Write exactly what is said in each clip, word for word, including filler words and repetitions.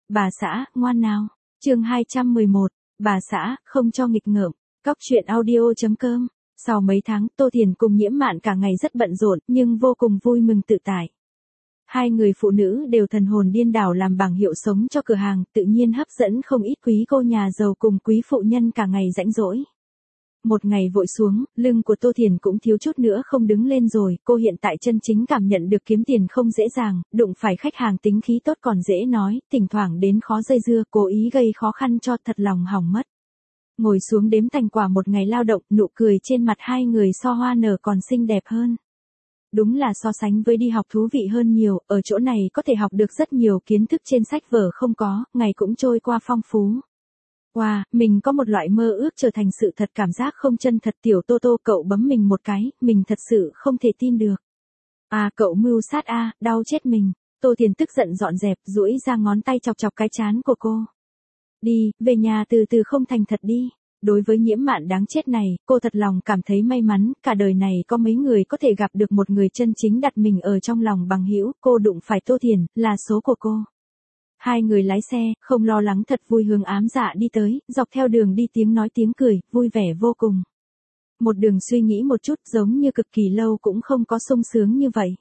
Bà xã, ngoan nào. Chương hai trăm mười một, bà xã, không cho nghịch ngợm. Cóc truyện audio chấm com. Sau mấy tháng, Tô Thiền cùng Nhiễm Mạn cả ngày rất bận rộn, nhưng vô cùng vui mừng tự tại. Hai người phụ nữ đều thần hồn điên đảo làm bảng hiệu sống cho cửa hàng, tự nhiên hấp dẫn không ít quý cô nhà giàu cùng quý phụ nhân cả ngày rãnh rỗi. Một ngày vội xuống, lưng của Tô Thiền cũng thiếu chút nữa không đứng lên rồi, cô hiện tại chân chính cảm nhận được kiếm tiền không dễ dàng, đụng phải khách hàng tính khí tốt còn dễ nói, thỉnh thoảng đến khó dây dưa, cố ý gây khó khăn cho thật lòng hỏng mất. Ngồi xuống đếm thành quả một ngày lao động, nụ cười trên mặt hai người so hoa nở còn xinh đẹp hơn. Đúng là so sánh với đi học thú vị hơn nhiều, ở chỗ này có thể học được rất nhiều kiến thức trên sách vở không có, ngày cũng trôi qua phong phú. Wow, mình có một loại mơ ước trở thành sự thật, cảm giác không chân thật. Tiểu Tô Tô, cậu bấm mình một cái, mình thật sự không thể tin được. À, cậu mưu sát a, à, đau chết mình. Tô Thiền tức giận dọn dẹp, duỗi ra ngón tay chọc chọc cái trán của cô. Đi, về nhà từ từ không thành thật đi. Đối với Nhiễm Mạn đáng chết này, cô thật lòng cảm thấy may mắn, cả đời này có mấy người có thể gặp được một người chân chính đặt mình ở trong lòng bằng hữu, cô đụng phải Tô Thiền, là số của cô. Hai người lái xe, không lo lắng thật vui hướng Ám Dạ đi tới, dọc theo đường đi tiếng nói tiếng cười, vui vẻ vô cùng. Một đường suy nghĩ một chút giống như cực kỳ lâu cũng không có sung sướng như vậy.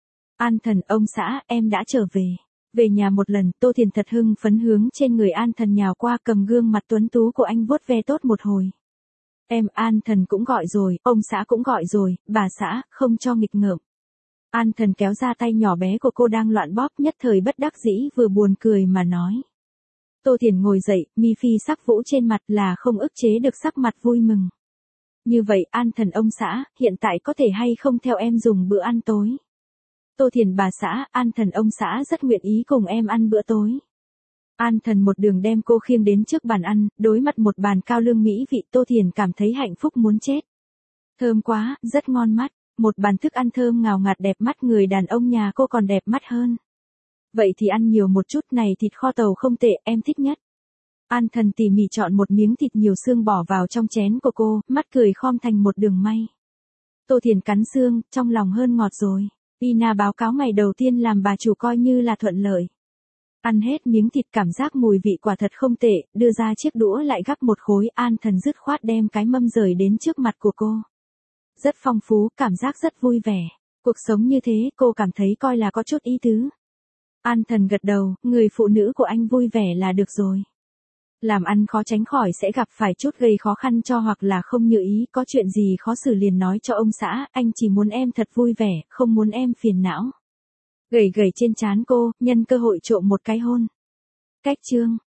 An Thần, ông xã, em đã trở về. Về nhà một lần, Tô Thiền thật hưng phấn hướng trên người An Thần nhào qua, cầm gương mặt tuấn tú của anh vuốt ve tốt một hồi. Em, An Thần cũng gọi rồi, ông xã cũng gọi rồi, bà xã, không cho nghịch ngợm. An Thần kéo ra tay nhỏ bé của cô đang loạn bóp, nhất thời bất đắc dĩ vừa buồn cười mà nói. Tô Thiền ngồi dậy, mi phi sắc vũ trên mặt là không ức chế được sắc mặt vui mừng. Như vậy, An Thần ông xã, hiện tại có thể hay không theo em dùng bữa ăn tối? Tô Thiền bà xã, An Thần ông xã rất nguyện ý cùng em ăn bữa tối. An Thần một đường đem cô khiêng đến trước bàn ăn, đối mặt một bàn cao lương mỹ vị, Tô Thiền cảm thấy hạnh phúc muốn chết. Thơm quá, rất ngon mắt. Một bàn thức ăn thơm ngào ngạt đẹp mắt, người đàn ông nhà cô còn đẹp mắt hơn. Vậy thì ăn nhiều một chút, này thịt kho tàu không tệ, em thích nhất. An Thần tỉ mỉ chọn một miếng thịt nhiều xương bỏ vào trong chén của cô, mắt cười khom thành một đường may. Tô Thiền cắn xương, trong lòng hơn ngọt rồi. Ina báo cáo ngày đầu tiên làm bà chủ coi như là thuận lợi. Ăn hết miếng thịt cảm giác mùi vị quả thật không tệ, đưa ra chiếc đũa lại gắp một khối, An Thần dứt khoát đem cái mâm rời đến trước mặt của cô. Rất phong phú, cảm giác rất vui vẻ. Cuộc sống như thế, cô cảm thấy coi là có chút ý tứ. An Thần gật đầu, người phụ nữ của anh vui vẻ là được rồi. Làm ăn khó tránh khỏi sẽ gặp phải chút gây khó khăn cho hoặc là không như ý, có chuyện gì khó xử liền nói cho ông xã, anh chỉ muốn em thật vui vẻ, không muốn em phiền não. Gầy gầy trên trán cô, nhân cơ hội trộm một cái hôn. Cách chương.